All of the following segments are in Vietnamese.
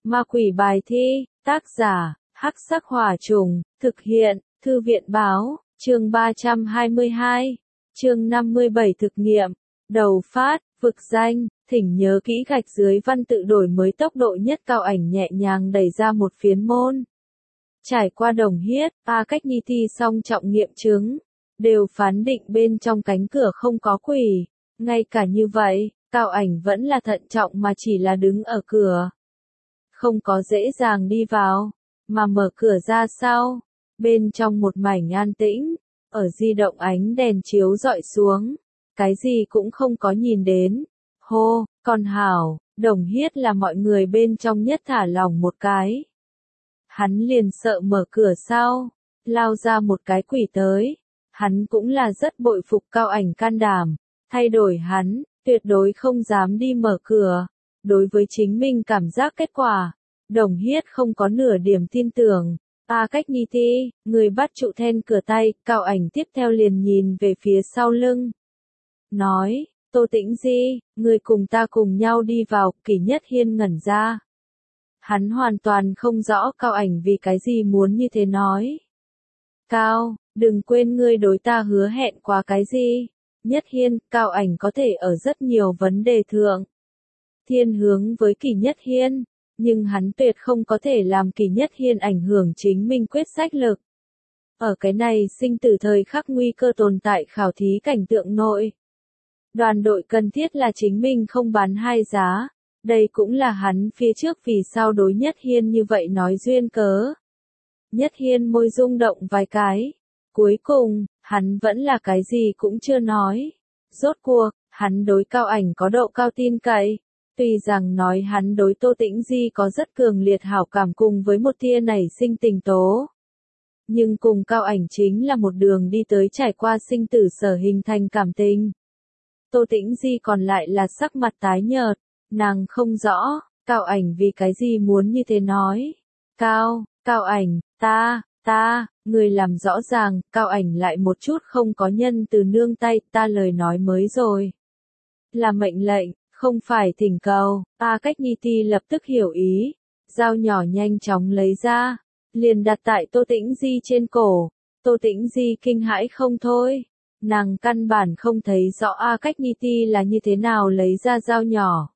Ma quỷ bài thi, tác giả, Hắc Sắc Hỏa Trùng, thực hiện, Thư viện báo, chương 322, chương 57 thực nghiệm, đầu phát, vực danh, thỉnh nhớ kỹ gạch dưới văn tự đổi mới tốc độ nhất cao ảnh nhẹ nhàng đẩy ra một phiến môn. Trải qua đồng hiết, cách nghi thi xong trọng nghiệm chứng, đều phán định bên trong cánh cửa không có quỷ. Ngay cả như vậy, cao ảnh vẫn là thận trọng mà chỉ là đứng ở cửa. Không có dễ dàng đi vào, mà mở cửa ra sau. Bên trong một mảnh an tĩnh, ở di động ánh đèn chiếu rọi xuống, cái gì cũng không có nhìn đến. Hô, con hảo, đồng hiết là mọi người bên trong nhất thả lỏng một cái. Hắn liền sợ mở cửa sau, lao ra một cái quỷ tới. Hắn cũng là rất bội phục cao ảnh can đảm, thay đổi hắn, tuyệt đối không dám đi mở cửa. Đối với chính mình cảm giác kết quả, đồng hiết không có nửa điểm tin tưởng. Cách nghi thi, người bắt trụ then cửa tay, cao ảnh tiếp theo liền nhìn về phía sau lưng. Nói, Tô Tĩnh Di, người cùng ta cùng nhau đi vào, Kỷ Nhất Hiên ngẩn ra. Hắn hoàn toàn không rõ cao ảnh vì cái gì muốn như thế nói. Cao, đừng quên ngươi đối ta hứa hẹn qua cái gì. Nhất Hiên, cao ảnh có thể ở rất nhiều vấn đề thượng thiên hướng với Kỷ Nhất Hiên, nhưng hắn tuyệt không có thể làm Kỷ Nhất Hiên ảnh hưởng chính mình quyết sách lực. Ở cái này sinh tử thời khắc nguy cơ tồn tại khảo thí cảnh tượng nội. Đoàn đội cần thiết là chính mình không bán hai giá, đây cũng là hắn phía trước vì sao đối Nhất Hiên như vậy nói duyên cớ. Nhất Hiên môi rung động vài cái, cuối cùng, hắn vẫn là cái gì cũng chưa nói. Rốt cuộc, hắn đối cao ảnh có độ cao tin cậy. Tuy rằng nói hắn đối Tô Tĩnh Di có rất cường liệt hảo cảm cùng với một tia nảy sinh tình tố. Nhưng cùng cao ảnh chính là một đường đi tới trải qua sinh tử sở hình thành cảm tình. Tô Tĩnh Di còn lại là sắc mặt tái nhợt, nàng không rõ, cao ảnh vì cái gì muốn như thế nói. Cao ảnh, người làm rõ ràng, cao ảnh lại một chút không có nhân từ nương tay, ta lời nói mới rồi. Là mệnh lệnh, không phải thỉnh cầu. Cách nghi ti lập tức hiểu ý, dao nhỏ nhanh chóng lấy ra, liền đặt tại Tô Tĩnh Di trên cổ. Tô Tĩnh Di kinh hãi không thôi, nàng căn bản không thấy rõ cách nghi ti là như thế nào lấy ra dao nhỏ.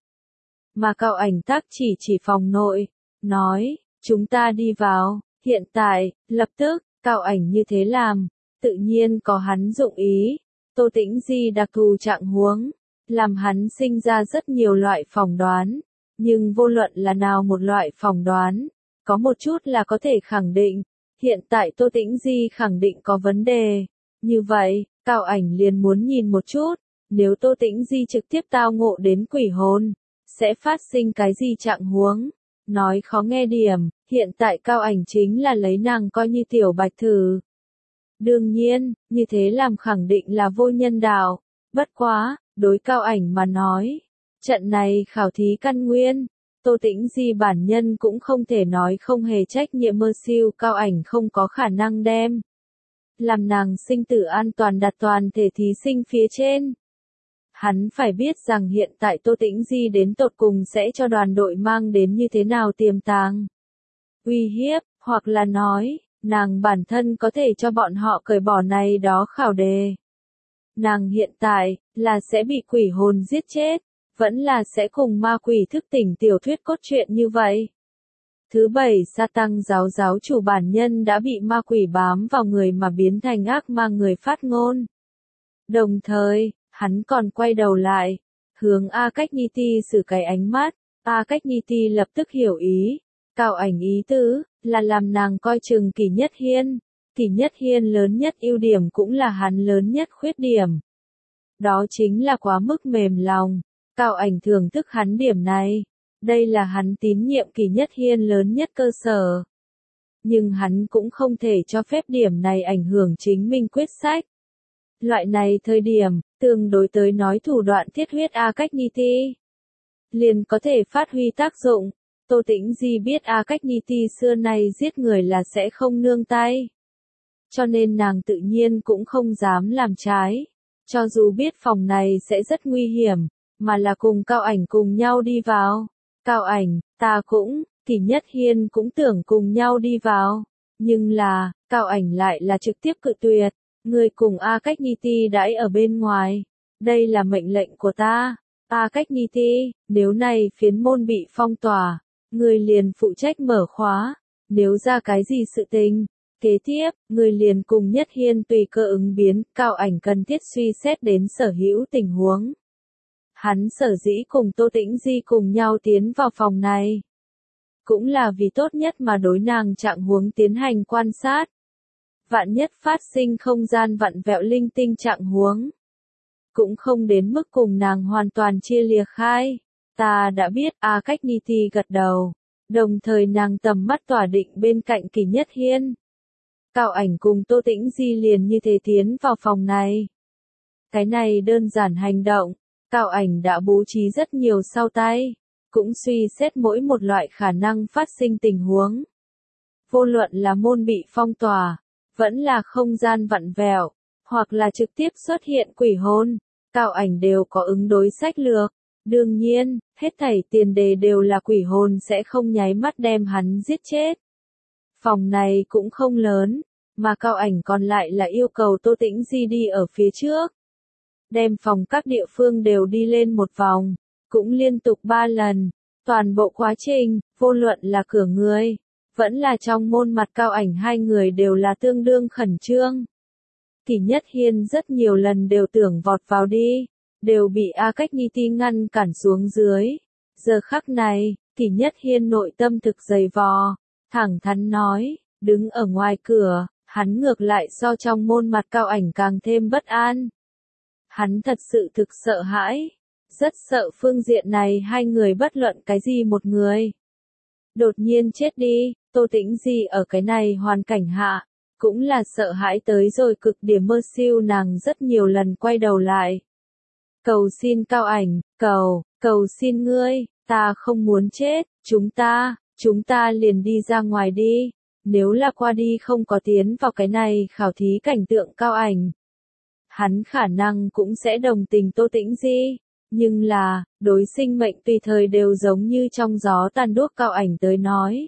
Mà cao ảnh tác chỉ phòng nội, nói, chúng ta đi vào, hiện tại, lập tức, cao ảnh như thế làm, tự nhiên có hắn dụng ý. Tô Tĩnh Di đặc thù trạng huống, làm hắn sinh ra rất nhiều loại phỏng đoán, nhưng vô luận là nào một loại phỏng đoán, có một chút là có thể khẳng định, hiện tại Tô Tĩnh Di khẳng định có vấn đề. Như vậy, cao ảnh liền muốn nhìn một chút, nếu Tô Tĩnh Di trực tiếp tao ngộ đến quỷ hồn, sẽ phát sinh cái gì trạng huống. Nói khó nghe điểm, hiện tại cao ảnh chính là lấy nàng coi như tiểu bạch thử. Đương nhiên, như thế làm khẳng định là vô nhân đạo. Bất quá, đối cao ảnh mà nói, trận này khảo thí căn nguyên, Tô Tĩnh Di bản nhân cũng không thể nói không hề trách nhiệm mơ siêu cao ảnh không có khả năng đem. Làm nàng sinh tử an toàn đặt toàn thể thí sinh phía trên. Hắn phải biết rằng hiện tại Tô Tĩnh Di đến tột cùng sẽ cho đoàn đội mang đến như thế nào tiềm tàng. Uy hiếp, hoặc là nói, nàng bản thân có thể cho bọn họ cởi bỏ này đó khảo đề. Nàng hiện tại, là sẽ bị quỷ hồn giết chết, vẫn là sẽ cùng ma quỷ thức tỉnh tiểu thuyết cốt truyện như vậy. Thứ bảy, sa tăng giáo chủ bản nhân đã bị ma quỷ bám vào người mà biến thành ác ma người phát ngôn. Đồng thời, hắn còn quay đầu lại, hướng cách nghi ti sử cái ánh mắt. Cách nghi ti lập tức hiểu ý, cao ảnh ý tứ, là làm nàng coi chừng Kỷ Nhất Hiên. Kỷ Nhất Hiên lớn nhất ưu điểm cũng là hắn lớn nhất khuyết điểm. Đó chính là quá mức mềm lòng, cao ảnh thưởng thức hắn điểm này. Đây là hắn tín nhiệm Kỷ Nhất Hiên lớn nhất cơ sở. Nhưng hắn cũng không thể cho phép điểm này ảnh hưởng chính mình quyết sách. Loại này thời điểm, tương đối tới nói thủ đoạn thiết huyết cách nghi ti, liền có thể phát huy tác dụng. Tô Tĩnh Di biết cách nghi ti xưa nay giết người là sẽ không nương tay. Cho nên nàng tự nhiên cũng không dám làm trái. Cho dù biết phòng này sẽ rất nguy hiểm, mà là cùng cao ảnh cùng nhau đi vào. Cao ảnh, ta cũng, Kỷ Nhất Hiên cũng tưởng cùng nhau đi vào. Nhưng là, Cao Ảnh lại là trực tiếp cự tuyệt. Người cùng A Cách Nhi Ti đãi ở bên ngoài. Đây là mệnh lệnh của ta. A Cách Nhi Ti, nếu này phiến môn bị phong tỏa, người liền phụ trách mở khóa. Nếu ra cái gì sự tình, kế tiếp, người liền cùng Nhất Hiên tùy cơ ứng biến. Cao Ảnh cần thiết suy xét đến sở hữu tình huống. Hắn sở dĩ cùng Tô Tĩnh Di cùng nhau tiến vào phòng này. Cũng là vì tốt nhất mà đối nàng trạng huống tiến hành quan sát. Vạn nhất phát sinh không gian vặn vẹo linh tinh trạng huống. Cũng không đến mức cùng nàng hoàn toàn chia lìa khai. Ta đã biết. A Cách Nhi Ti gật đầu. Đồng thời nàng tầm mắt tỏa định bên cạnh Kỷ Nhất Hiên. Cao Ảnh cùng Tô Tĩnh Di liền như thế tiến vào phòng này. Cái này đơn giản hành động. Cao Ảnh đã bố trí rất nhiều sau tay. Cũng suy xét mỗi một loại khả năng phát sinh tình huống. Vô luận là môn bị phong tỏa, vẫn là không gian vặn vẹo, hoặc là trực tiếp xuất hiện quỷ hồn, Cao Ảnh đều có ứng đối sách lược. Đương nhiên, hết thảy tiền đề đều là quỷ hồn sẽ không nháy mắt đem hắn giết chết. Phòng này cũng không lớn, mà Cao Ảnh còn lại là yêu cầu Tô Tĩnh Di đi ở phía trước. Đem phòng các địa phương đều đi lên một vòng, cũng liên tục 3 lần. Toàn bộ quá trình, vô luận là cửa người, vẫn là trong môn mặt Cao Ảnh hai người đều là tương đương khẩn trương. Kỷ Nhất Hiên rất nhiều lần đều tưởng vọt vào đi, đều bị A Cách Nhi Ti ngăn cản xuống dưới. Giờ khắc này, Kỷ Nhất Hiên nội tâm thực dày vò, thẳng thắn nói, đứng ở ngoài cửa, hắn ngược lại so trong môn mặt Cao Ảnh càng thêm bất an. Hắn thật sự thực sợ hãi, rất sợ phương diện này hai người bất luận cái gì một người. Đột nhiên chết đi, Tô Tĩnh Di ở cái này hoàn cảnh hạ, cũng là sợ hãi tới rồi cực điểm mơ siêu nàng rất nhiều lần quay đầu lại. Cầu xin Cao Ảnh, cầu xin ngươi, ta không muốn chết, chúng ta liền đi ra ngoài đi, nếu là qua đi không có tiến vào cái này khảo thí cảnh tượng Cao Ảnh. Hắn khả năng cũng sẽ đồng tình Tô Tĩnh Di, nhưng là, đối sinh mệnh tùy thời đều giống như trong gió tàn đuốc Cao Ảnh tới nói.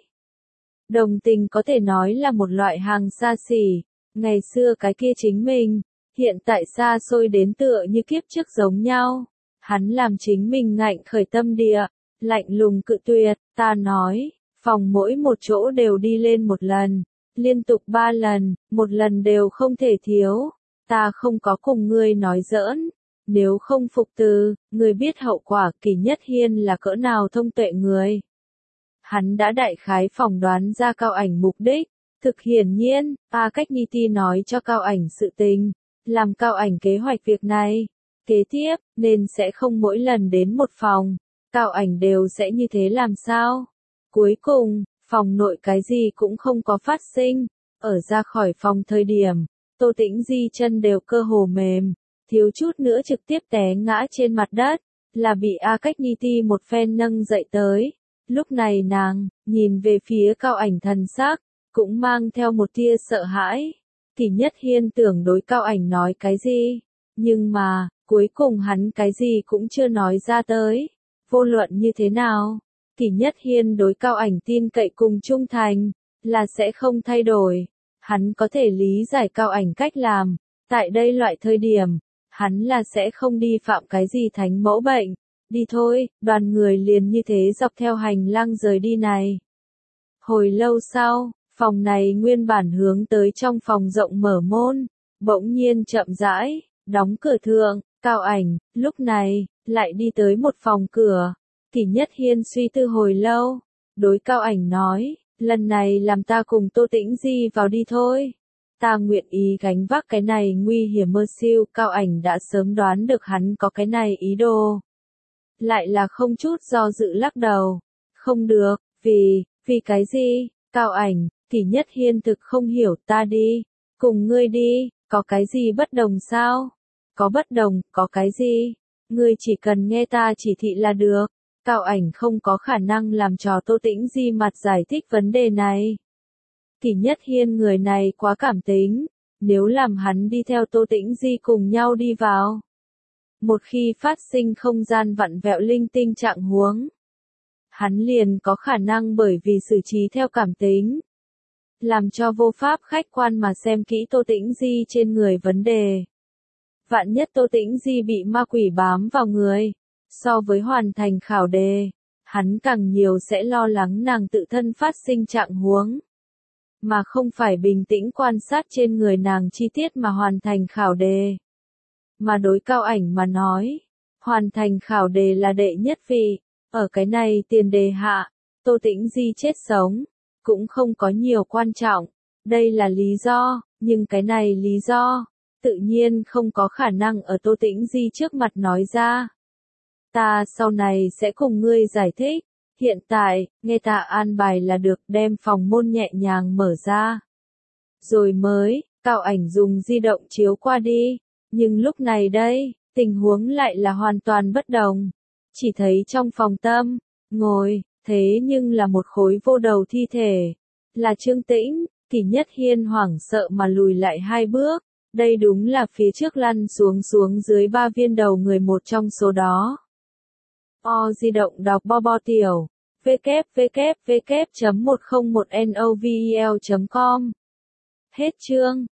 Đồng tình có thể nói là một loại hàng xa xỉ, ngày xưa cái kia chính mình, hiện tại xa xôi đến tựa như kiếp trước giống nhau. Hắn làm chính mình ngạnh khởi tâm địa, lạnh lùng cự tuyệt, ta nói, phòng mỗi một chỗ đều đi lên một lần, liên tục 3 lần, một lần đều không thể thiếu. Ta không có cùng ngươi nói giỡn, nếu không phục từ, ngươi biết hậu quả. Kỷ Nhất Hiên là cỡ nào thông tuệ người. Hắn đã đại khái phỏng đoán ra Cao Ảnh mục đích, thực hiển nhiên, A Cách Nhi Ti nói cho Cao Ảnh sự tình, làm Cao Ảnh kế hoạch việc này. Kế tiếp, nên sẽ không mỗi lần đến một phòng, Cao Ảnh đều sẽ như thế làm sao? Cuối cùng, phòng nội cái gì cũng không có phát sinh, ở ra khỏi phòng thời điểm, Tô Tĩnh Di chân đều cơ hồ mềm, thiếu chút nữa trực tiếp té ngã trên mặt đất, là bị A Cách Nhi Ti một phen nâng dậy tới. Lúc này nàng, nhìn về phía Cao Ảnh thần sắc, cũng mang theo một tia sợ hãi. Kỷ Nhất Hiên tưởng đối Cao Ảnh nói cái gì, nhưng mà, cuối cùng hắn cái gì cũng chưa nói ra tới. Vô luận như thế nào, Kỷ Nhất Hiên đối Cao Ảnh tin cậy cùng trung thành, là sẽ không thay đổi. Hắn có thể lý giải Cao Ảnh cách làm, tại đây loại thời điểm, hắn là sẽ không đi phạm cái gì thánh mẫu bệnh. Đi thôi, đoàn người liền như thế dọc theo hành lang rời đi này. Hồi lâu sau, phòng này nguyên bản hướng tới trong phòng rộng mở môn, bỗng nhiên chậm rãi, đóng cửa thượng, Cao Ảnh, lúc này, lại đi tới một phòng cửa. Kỷ Nhất Hiên suy tư hồi lâu, đối Cao Ảnh nói, lần này làm ta cùng Tô Tĩnh Di vào đi thôi. Ta nguyện ý gánh vác cái này nguy hiểm mơ siêu. Cao Ảnh đã sớm đoán được hắn có cái này ý đồ. Lại là không chút do dự lắc đầu. Không được, vì cái gì? Cao Ảnh, Kỷ Nhất Hiên thực không hiểu. Ta đi, cùng ngươi đi, có cái gì bất đồng sao? Có bất đồng, có cái gì? Ngươi chỉ cần nghe ta chỉ thị là được. Cao Ảnh không có khả năng làm trò Tô Tĩnh Di mặt giải thích vấn đề này. Kỷ Nhất Hiên người này quá cảm tính, nếu làm hắn đi theo Tô Tĩnh Di cùng nhau đi vào. Một khi phát sinh không gian vặn vẹo linh tinh trạng huống, hắn liền có khả năng bởi vì xử trí theo cảm tính, làm cho vô pháp khách quan mà xem kỹ Tô Tĩnh Di trên người vấn đề. Vạn nhất Tô Tĩnh Di bị ma quỷ bám vào người, so với hoàn thành khảo đề, hắn càng nhiều sẽ lo lắng nàng tự thân phát sinh trạng huống, mà không phải bình tĩnh quan sát trên người nàng chi tiết mà hoàn thành khảo đề. Mà đối Cao Ảnh mà nói, hoàn thành khảo đề là đệ nhất vị, ở cái này tiền đề hạ, Tô Tĩnh Di chết sống, cũng không có nhiều quan trọng, đây là lý do, nhưng cái này lý do, tự nhiên không có khả năng ở Tô Tĩnh Di trước mặt nói ra. Ta sau này sẽ cùng ngươi giải thích, hiện tại, nghe ta an bài là được, đem phòng môn nhẹ nhàng mở ra. Rồi mới, Cao Ảnh dùng di động chiếu qua đi, nhưng lúc này đây, tình huống lại là hoàn toàn bất đồng. Chỉ thấy trong phòng tâm, ngồi, thế nhưng là một khối vô đầu thi thể, là Trương Tĩnh. Kỷ Nhất Hiên hoảng sợ mà lùi lại 2 bước, đây đúng là phía trước lăn xuống dưới 3 viên đầu người một trong số đó. Di động đọc bo bo tiểu, www.101novel.com. Hết chương.